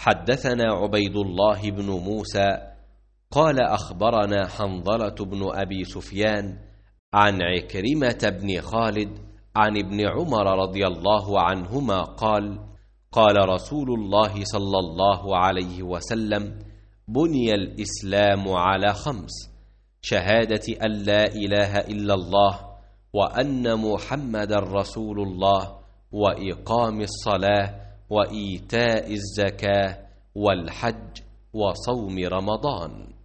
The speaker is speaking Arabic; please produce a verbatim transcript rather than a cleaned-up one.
حدثنا عبيد الله بن موسى قال أخبرنا حنظلة بن أبي سفيان عن عكرمة بن خالد عن ابن عمر رضي الله عنهما قال قال رسول الله صلى الله عليه وسلم: بني الإسلام على خمس: شهادة أن لا إله إلا الله وأن محمد رسول الله وإقام الصلاة وإيتاء الزكاة والحج وصوم رمضان.